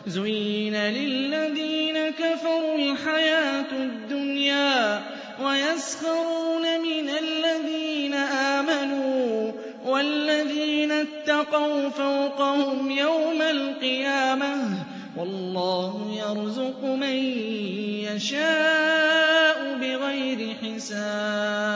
زُيِّنَ لِلَّذِينَ كَفَرُوا الْحَيَاةُ الدُّنْيَا وَيَسْخَرُونَ مِنَ الَّذِينَ آمَنُوا وَالَّذِينَ اتَّقَوْا فَوْقَهُمْ يَوْمَ الْقِيَامَةِ ۗ وَاللَّهُ يَرْزُقُ مَن يَشَاءُ بِغَيْرِ حِسَابٍ